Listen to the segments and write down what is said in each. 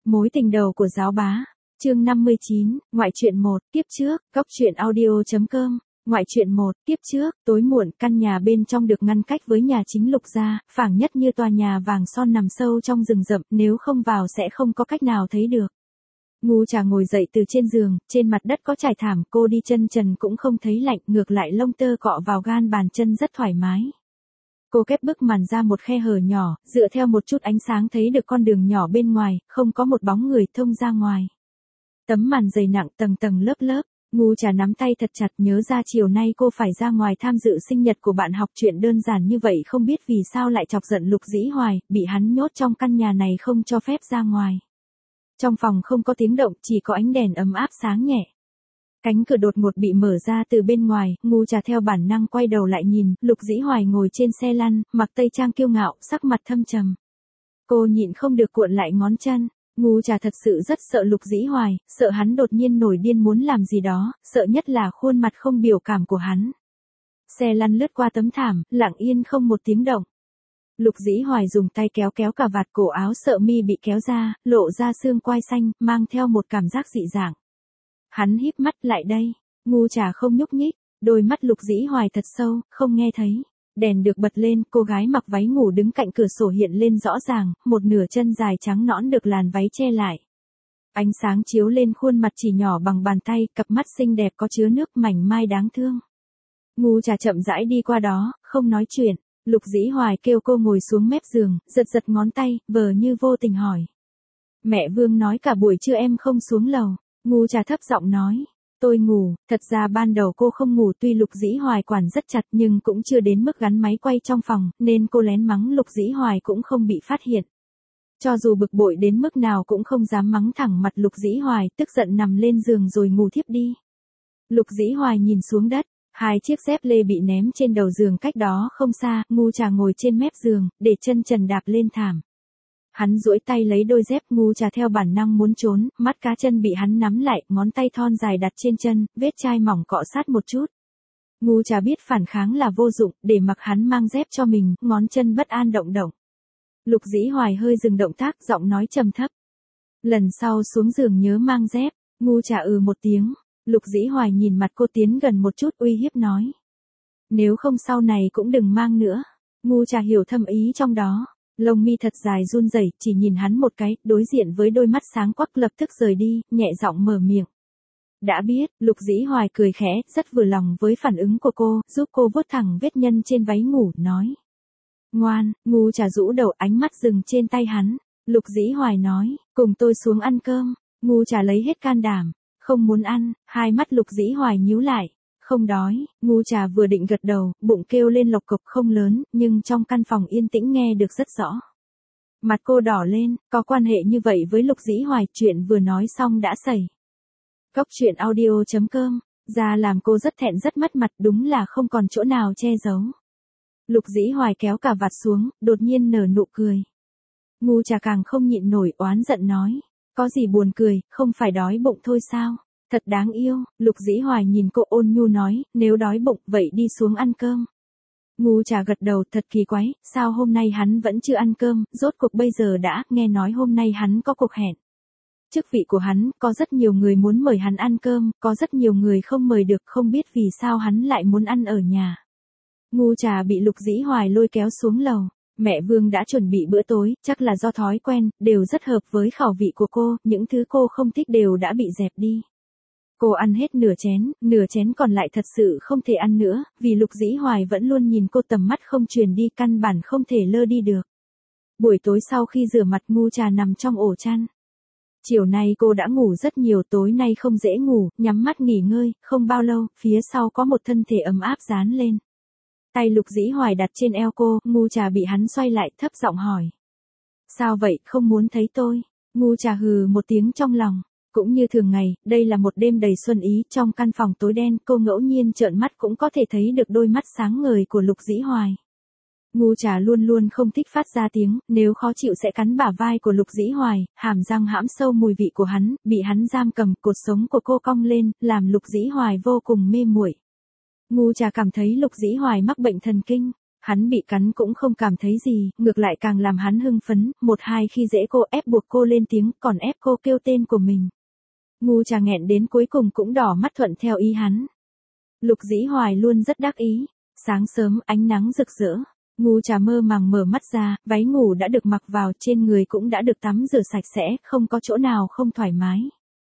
Mối tình đầu của giáo bá. Chương 59, ngoại truyện 1, tiếp trước, góc truyện audio.com. Ngoại truyện 1, tiếp trước, tối muộn, căn nhà bên trong được ngăn cách với nhà chính Lục gia, phảng nhất như tòa nhà vàng son nằm sâu trong rừng rậm, nếu không vào sẽ không có cách nào thấy được. Ngu Trà ngồi dậy từ trên giường, trên mặt đất có trải thảm, cô đi chân trần cũng không thấy lạnh, ngược lại lông tơ cọ vào gan bàn chân rất thoải mái. Cô khép bức màn ra một khe hở nhỏ, dựa theo một chút ánh sáng thấy được con đường nhỏ bên ngoài, không có một bóng người thông ra ngoài. Tấm màn dày nặng tầng tầng lớp lớp, Ngu Trà nắm tay thật chặt, nhớ ra chiều nay cô phải ra ngoài tham dự sinh nhật của bạn học, chuyện đơn giản như vậy không biết vì sao lại chọc giận Lục Dĩ Hoài, bị hắn nhốt trong căn nhà này không cho phép ra ngoài. Trong phòng không có tiếng động, chỉ có ánh đèn ấm áp sáng nhẹ. Cánh cửa đột ngột bị mở ra từ bên ngoài, Ngu Trà theo bản năng quay đầu lại nhìn, Lục Dĩ Hoài ngồi trên xe lăn, mặc tây trang kiêu ngạo, sắc mặt thâm trầm. Cô nhịn không được cuộn lại ngón chân. Ngu Trà thật sự rất sợ Lục Dĩ Hoài, sợ hắn đột nhiên nổi điên muốn làm gì đó, sợ nhất là khuôn mặt không biểu cảm của hắn. Xe lăn lướt qua tấm thảm, lặng yên không một tiếng động. Lục Dĩ Hoài dùng tay kéo kéo cà vạt cổ áo, sợ mi bị kéo ra, lộ ra xương quai xanh, mang theo một cảm giác dị dạng. Hắn híp mắt lại đây, Ngu Trà không nhúc nhích, đôi mắt Lục Dĩ Hoài thật sâu, không nghe thấy. Đèn được bật lên, cô gái mặc váy ngủ đứng cạnh cửa sổ hiện lên rõ ràng, một nửa chân dài trắng nõn được làn váy che lại. Ánh sáng chiếu lên khuôn mặt chỉ nhỏ bằng bàn tay, cặp mắt xinh đẹp có chứa nước, mảnh mai đáng thương. Ngu Trà chậm rãi đi qua đó, không nói chuyện. Lục Dĩ Hoài kêu cô ngồi xuống mép giường, giật giật ngón tay, vờ như vô tình hỏi. Mẹ Vương nói cả buổi trưa em không xuống lầu. Ngu Trà thấp giọng nói. Tôi ngủ, thật ra ban đầu cô không ngủ, tuy Lục Dĩ Hoài quản rất chặt nhưng cũng chưa đến mức gắn máy quay trong phòng, nên cô lén mắng Lục Dĩ Hoài cũng không bị phát hiện. Cho dù bực bội đến mức nào cũng không dám mắng thẳng mặt Lục Dĩ Hoài, tức giận nằm lên giường rồi ngủ thiếp đi. Lục Dĩ Hoài nhìn xuống đất, hai chiếc dép lê bị ném trên đầu giường cách đó không xa, Ngu Trà ngồi trên mép giường, để chân trần đạp lên thảm. Hắn duỗi tay lấy đôi dép, Ngu Trà theo bản năng muốn trốn, mắt cá chân bị hắn nắm lại, ngón tay thon dài đặt trên chân, vết chai mỏng cọ sát một chút. Ngu Trà biết phản kháng là vô dụng, để mặc hắn mang dép cho mình, ngón chân bất an động động. Lục Dĩ Hoài hơi dừng động tác, giọng nói trầm thấp. Lần sau xuống giường nhớ mang dép. Ngu Trà một tiếng. Lục Dĩ Hoài nhìn mặt cô tiến gần một chút, uy hiếp nói. Nếu không sau này cũng đừng mang nữa. Ngu Trà hiểu thâm ý trong đó. Lông mi thật dài run rẩy, chỉ nhìn hắn một cái, đối diện với đôi mắt sáng quắc lập tức rời đi, nhẹ giọng mở miệng. Đã biết. Lục Dĩ Hoài cười khẽ, rất vừa lòng với phản ứng của cô, giúp cô vuốt thẳng vết nhân trên váy ngủ, nói. Ngoan. Ngu Trà rũ đầu, ánh mắt dừng trên tay hắn. Lục Dĩ Hoài nói, cùng tôi xuống ăn cơm. Ngu Trà lấy hết can đảm. Không muốn ăn. Hai mắt Lục Dĩ Hoài nhíu lại. Không đói. Ngu Trà vừa định gật đầu, bụng kêu lên lộc cộc không lớn, nhưng trong căn phòng yên tĩnh nghe được rất rõ. Mặt cô đỏ lên, có quan hệ như vậy với Lục Dĩ Hoài, chuyện vừa nói xong đã xảy. Góc truyện audio.com, ra làm cô rất thẹn rất mất mặt, đúng là không còn chỗ nào che giấu. Lục Dĩ Hoài kéo cà vạt xuống, đột nhiên nở nụ cười. Ngu Trà càng không nhịn nổi, oán giận nói. Có gì buồn cười, không phải đói bụng thôi sao? Thật đáng yêu. Lục Dĩ Hoài nhìn cô ôn nhu nói, nếu đói bụng, vậy đi xuống ăn cơm. Ngu Trà gật đầu, thật kỳ quái, sao hôm nay hắn vẫn chưa ăn cơm, rốt cuộc bây giờ đã, nghe nói hôm nay hắn có cuộc hẹn. Chức vị của hắn, có rất nhiều người muốn mời hắn ăn cơm, có rất nhiều người không mời được, không biết vì sao hắn lại muốn ăn ở nhà. Ngu Trà bị Lục Dĩ Hoài lôi kéo xuống lầu. Mẹ Vương đã chuẩn bị bữa tối, chắc là do thói quen, đều rất hợp với khẩu vị của cô, những thứ cô không thích đều đã bị dẹp đi. Cô ăn hết nửa chén còn lại thật sự không thể ăn nữa, vì Lục Dĩ Hoài vẫn luôn nhìn cô, tầm mắt không truyền đi, căn bản không thể lơ đi được. Buổi tối sau khi rửa mặt, Ngu Trà nằm trong ổ chăn. Chiều nay cô đã ngủ rất nhiều, tối nay không dễ ngủ, nhắm mắt nghỉ ngơi, không bao lâu, phía sau có một thân thể ấm áp dán lên. Tay Lục Dĩ Hoài đặt trên eo cô, Ngu Trà bị hắn xoay lại, thấp giọng hỏi. Sao vậy, không muốn thấy tôi? Ngu Trà hừ một tiếng trong lòng. Cũng như thường ngày, đây là một đêm đầy xuân ý, trong căn phòng tối đen, cô ngẫu nhiên trợn mắt cũng có thể thấy được đôi mắt sáng ngời của Lục Dĩ Hoài. Ngu Trà luôn luôn không thích phát ra tiếng, nếu khó chịu sẽ cắn bả vai của Lục Dĩ Hoài, hàm răng hãm sâu mùi vị của hắn, bị hắn giam cầm, cột sống của cô cong lên, làm Lục Dĩ Hoài vô cùng mê muội. Ngu Trà cảm thấy Lục Dĩ Hoài mắc bệnh thần kinh. Hắn bị cắn cũng không cảm thấy gì, ngược lại càng làm hắn hưng phấn, một hai khi dễ cô ép buộc cô lên tiếng, còn ép cô kêu tên của mình. Ngu Trà nghẹn đến cuối cùng cũng đỏ mắt thuận theo ý hắn. Lục Dĩ Hoài luôn rất đắc ý. Sáng sớm ánh nắng rực rỡ. Ngu Trà mơ màng mở mắt ra, váy ngủ đã được mặc vào, trên người cũng đã được tắm rửa sạch sẽ, không có chỗ nào không thoải mái.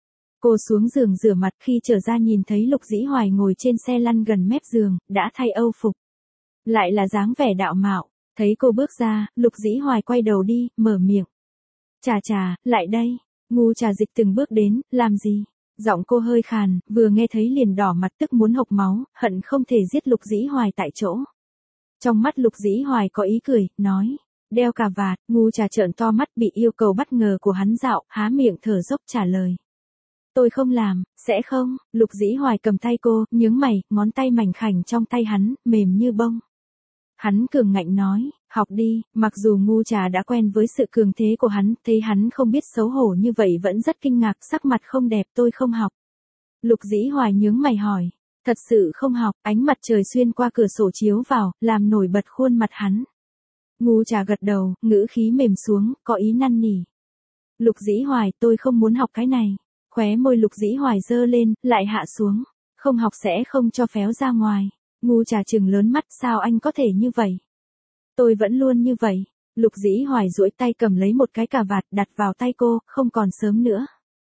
Cô xuống giường rửa mặt, khi trở ra nhìn thấy Lục Dĩ Hoài ngồi trên xe lăn gần mép giường, đã thay âu phục. Lại là dáng vẻ đạo mạo. Thấy cô bước ra, Lục Dĩ Hoài quay đầu đi, mở miệng. Trà, lại đây. Ngu Trà dịch từng bước đến, làm gì? Giọng cô hơi khàn, vừa nghe thấy liền đỏ mặt tức muốn hộc máu, hận không thể giết Lục Dĩ Hoài tại chỗ. Trong mắt Lục Dĩ Hoài có ý cười, nói. Đeo cà vạt. Ngu Trà trợn to mắt bị yêu cầu bất ngờ của hắn dạo, há miệng thở dốc trả lời. Tôi không làm, sẽ không. Lục Dĩ Hoài cầm tay cô, nhướng mày, ngón tay mảnh khảnh trong tay hắn, mềm như bông. Hắn cường ngạnh nói, học đi, mặc dù Ngu Trà đã quen với sự cường thế của hắn, thấy hắn không biết xấu hổ như vậy vẫn rất kinh ngạc, sắc mặt không đẹp, tôi không học. Lục Dĩ Hoài nhướng mày hỏi, thật sự không học, ánh mặt trời xuyên qua cửa sổ chiếu vào, làm nổi bật khuôn mặt hắn. Ngu Trà gật đầu, ngữ khí mềm xuống, có ý năn nỉ. Lục Dĩ Hoài, tôi không muốn học cái này. Khóe môi Lục Dĩ Hoài giơ lên, lại hạ xuống, không học sẽ không cho phéo ra ngoài. Ngu Trà trừng lớn mắt, sao anh có thể như vậy? Tôi vẫn luôn như vậy. Lục Dĩ Hoài duỗi tay cầm lấy một cái cà vạt đặt vào tay cô, không còn sớm nữa.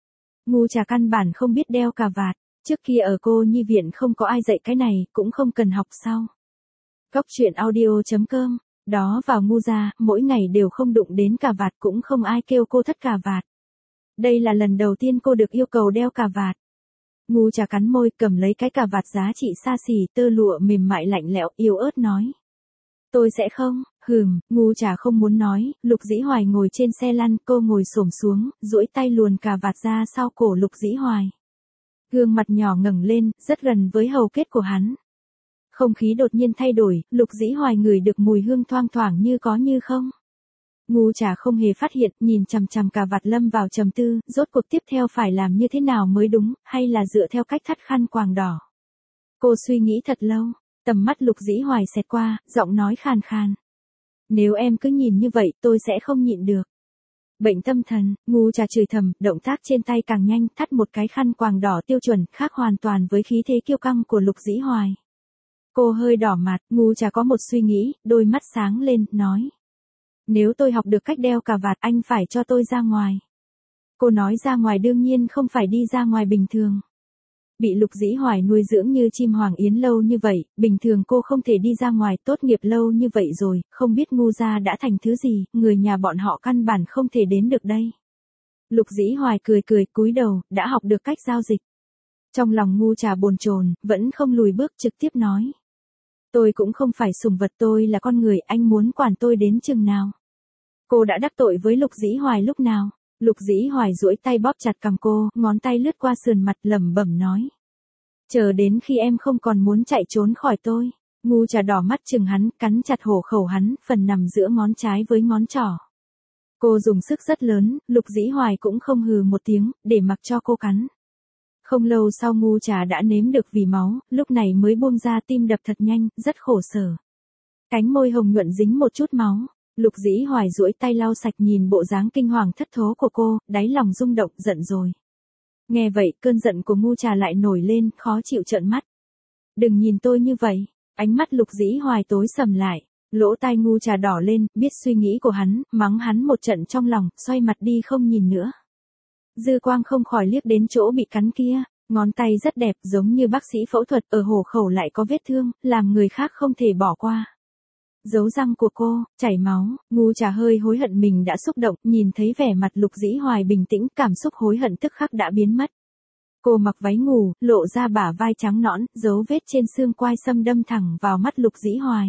Ngu Trà căn bản không biết đeo cà vạt, trước kia ở cô nhi viện không có ai dạy cái này, cũng không cần học sau. Cóc truyện audio.com, đó vào Ngu gia, mỗi ngày đều không đụng đến cà vạt cũng không ai kêu cô thất cà vạt. Đây là lần đầu tiên cô được yêu cầu đeo cà vạt. Ngu Trà cắn môi, cầm lấy cái cà vạt giá trị xa xỉ, tơ lụa mềm mại lạnh lẽo, yếu ớt nói. Tôi sẽ không. Ngu Trà không muốn nói. Lục Dĩ Hoài ngồi trên xe lăn, cô ngồi xổm xuống, duỗi tay luồn cà vạt ra sau cổ Lục Dĩ Hoài. Gương mặt nhỏ ngẩng lên, rất gần với hầu kết của hắn. Không khí đột nhiên thay đổi, Lục Dĩ Hoài ngửi được mùi hương thoang thoảng như có như không. Ngu Trà không hề phát hiện, nhìn chằm chằm cà vạt lâm vào trầm tư, rốt cuộc tiếp theo phải làm như thế nào mới đúng, hay là dựa theo cách thắt khăn quàng đỏ. Cô suy nghĩ thật lâu, tầm mắt Lục Dĩ Hoài xẹt qua, giọng nói khàn khàn. Nếu em cứ nhìn như vậy, tôi sẽ không nhịn được. Bệnh tâm thần. Ngu Trà chửi thầm, động tác trên tay càng nhanh, thắt một cái khăn quàng đỏ tiêu chuẩn, khác hoàn toàn với khí thế kiêu căng của Lục Dĩ Hoài. Cô hơi đỏ mặt, Ngu Trà có một suy nghĩ, đôi mắt sáng lên, nói. Nếu tôi học được cách đeo cà vạt, anh phải cho tôi ra ngoài. Cô nói ra ngoài đương nhiên không phải đi ra ngoài bình thường. Bị Lục Dĩ Hoài nuôi dưỡng như chim hoàng yến lâu như vậy, bình thường cô không thể đi ra ngoài, tốt nghiệp lâu như vậy rồi, không biết Ngu gia đã thành thứ gì, người nhà bọn họ căn bản không thể đến được đây. Lục Dĩ Hoài cười cúi đầu, đã học được cách giao dịch. Trong lòng Ngu Trà bồn chồn, vẫn không lùi bước, trực tiếp nói. Tôi cũng không phải sủng vật, tôi là con người, anh muốn quản tôi đến chừng nào? Cô đã đắc tội với Lục Dĩ Hoài lúc nào? Lục Dĩ Hoài duỗi tay bóp chặt cằm cô, ngón tay lướt qua sườn mặt, lẩm bẩm nói. Chờ đến khi em không còn muốn chạy trốn khỏi tôi. Ngu Trà đỏ mắt chừng hắn, cắn chặt hổ khẩu hắn, phần nằm giữa ngón trái với ngón trỏ. Cô dùng sức rất lớn, Lục Dĩ Hoài cũng không hừ một tiếng, để mặc cho cô cắn. Không lâu sau Ngu Trà đã nếm được vị máu, lúc này mới buông ra, tim đập thật nhanh, rất khổ sở. Cánh môi hồng nhuận dính một chút máu. Lục Dĩ Hoài duỗi tay lau sạch, nhìn bộ dáng kinh hoàng thất thố của cô, đáy lòng rung động, giận rồi. Nghe vậy, cơn giận của Ngu Trà lại nổi lên, khó chịu trợn mắt. Đừng nhìn tôi như vậy. Ánh mắt Lục Dĩ Hoài tối sầm lại. Lỗ tai Ngu Trà đỏ lên, biết suy nghĩ của hắn, mắng hắn một trận trong lòng, xoay mặt đi không nhìn nữa. Dư quang không khỏi liếc đến chỗ bị cắn kia, ngón tay rất đẹp, giống như bác sĩ phẫu thuật, ở hổ khẩu lại có vết thương, làm người khác không thể bỏ qua. Dấu răng của cô, chảy máu. Ngu Trà hơi hối hận mình đã xúc động, nhìn thấy vẻ mặt Lục Dĩ Hoài bình tĩnh, cảm xúc hối hận tức khắc đã biến mất. Cô mặc váy ngủ, lộ ra bả vai trắng nõn, dấu vết trên xương quai xăm đâm thẳng vào mắt Lục Dĩ Hoài.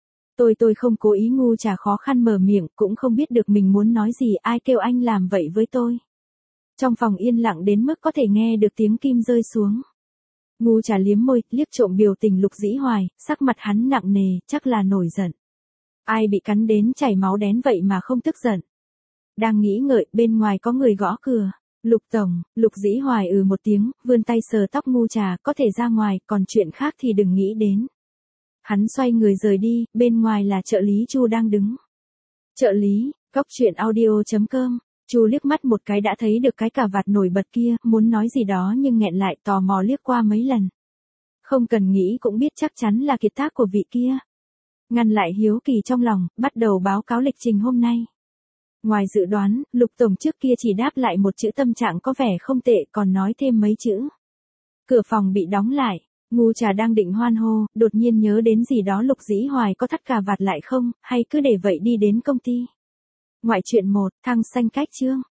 Tôi không cố ý. Ngu Trà khó khăn mở miệng, cũng không biết được mình muốn nói gì, ai kêu anh làm vậy với tôi. Trong phòng yên lặng đến mức có thể nghe được tiếng kim rơi xuống. Ngu Trà liếm môi, liếc trộm biểu tình Lục Dĩ Hoài, sắc mặt hắn nặng nề, chắc là nổi giận. Ai bị cắn đến chảy máu đén vậy mà không tức giận. Đang nghĩ ngợi, bên ngoài có người gõ cửa. Lục tổng. Lục Dĩ Hoài một tiếng, vươn tay sờ tóc Ngu Trà, có thể ra ngoài, còn chuyện khác thì đừng nghĩ đến. Hắn xoay người rời đi, bên ngoài là trợ lý Chu đang đứng. Trợ lý, góc chuyện audio.com. Chu liếc mắt một cái đã thấy được cái cà vạt nổi bật kia, muốn nói gì đó nhưng nghẹn lại, tò mò liếc qua mấy lần. Không cần nghĩ cũng biết chắc chắn là kiệt tác của vị kia. Ngăn lại hiếu kỳ trong lòng, bắt đầu báo cáo lịch trình hôm nay. Ngoài dự đoán, Lục Tổng trước kia chỉ đáp lại một chữ tâm trạng có vẻ không tệ, còn nói thêm mấy chữ. Cửa phòng bị đóng lại, Ngu Trà đang định hoan hô, đột nhiên nhớ đến gì đó. Lục Dĩ Hoài có thắt cà vạt lại không, hay cứ để vậy đi đến công ty. Ngoại truyện 1, thăng xanh cách chương.